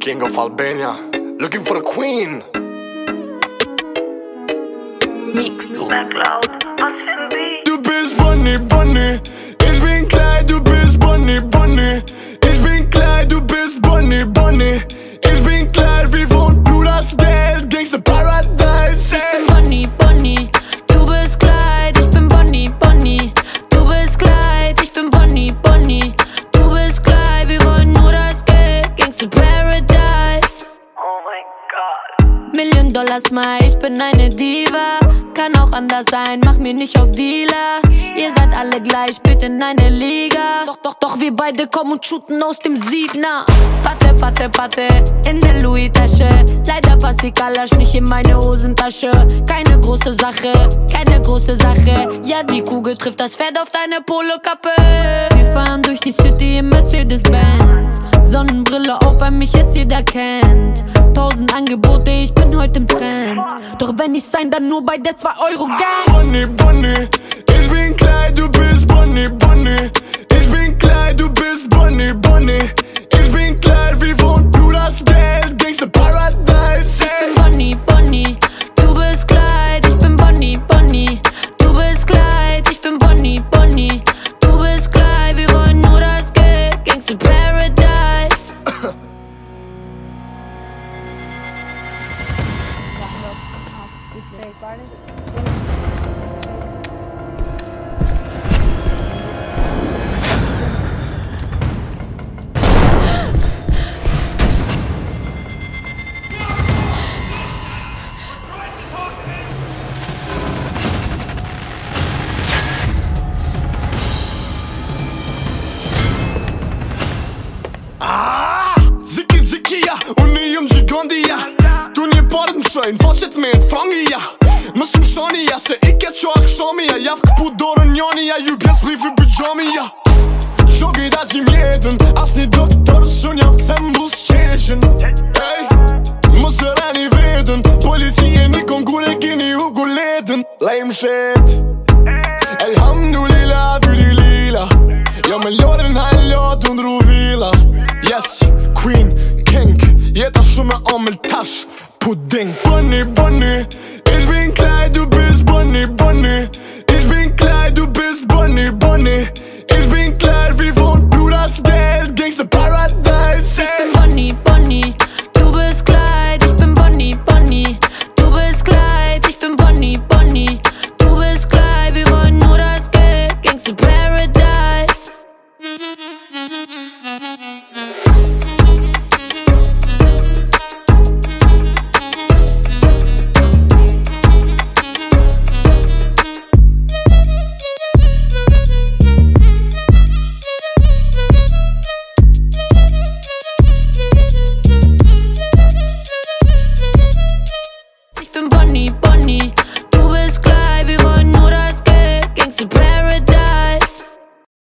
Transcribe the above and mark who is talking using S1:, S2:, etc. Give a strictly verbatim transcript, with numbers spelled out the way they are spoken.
S1: King of Albania, looking for a queen.
S2: Mix MacLeod, was für ein Beat.
S1: Du bist Bonnie, Bonnie, ich bin klein, du bist Bonnie, Bonnie. Ich bin klein, du bist Bonnie, Bonnie. Ich bin klein, wir wohnen nur das Geld, Gangsta Paradise.
S3: Ich bin Bonnie, Bonnie, du bist Kleid. Ich bin Bonnie, Bonnie, du bist Kleid. Ich bin Bonnie, Bonnie, du bist Kleid. Wir wollen nur das Geld, Gangsta Paradise.
S2: Oh mein Gott.
S3: Million Dollar Smile, ich bin eine Diva. Kann auch anders sein, mach mir nicht auf Dealer. Ihr seid alle gleich, bitte in eine Liga. Doch, doch, doch, wir beide kommen und shooten aus dem Siebner. Patte, patte, patte, in der Louis-Tasche. Leider passt die Kalasch nicht in meine Hosentasche. Keine große Sache, keine große Sache. Ja, die Kugel trifft das Pferd auf deine Polokappe. Wir fahren durch die City im Mercedes-Benz. Sonnenbrille auf, weil mich jetzt jeder kennt. Tausend Angebote, ich bin heute im Trend. Doch wenn ich sein, dann nur bei der zwei Euro Gang.
S1: Bonnie, Bonnie, ich bin klein, du bist Bonnie, Bonnie. Ich bin klein, du bist Bonnie, Bonnie. Ich bin klein, wir wohnen nur das Geld, Gangsta Paradise.
S3: Ich bin Bonnie, Bonnie, du bist Kleid. Ich bin Bonnie, Bonnie, du bist Kleid. Ich bin Bonnie, Bonnie, du bist Kleid. Wir wollen nur das Geld, Gangsta Paradise.
S1: Ziki Zikia, Unium Gigondia. Tu një parët më shojnë, faqet me të frangija. Më shumë shonija, se i ke qo akshomija. Javë këpu dorën njonija, ju bjes plifi pëgjomija. Shogi da gjim jetën, as një doktor shun javë këthem bus qeshen. Ej, më sëreni vedën, policie një kongure kini u guletën. Lejmë shet, elhamdulillah, vyri lila. Jo me lorën hallo të ndru vila. Yes, queen, king, jeta shumë e omel tash, pudding. Bonnie, Bonnie, ich bin klein, du bist Bonnie, Bonnie.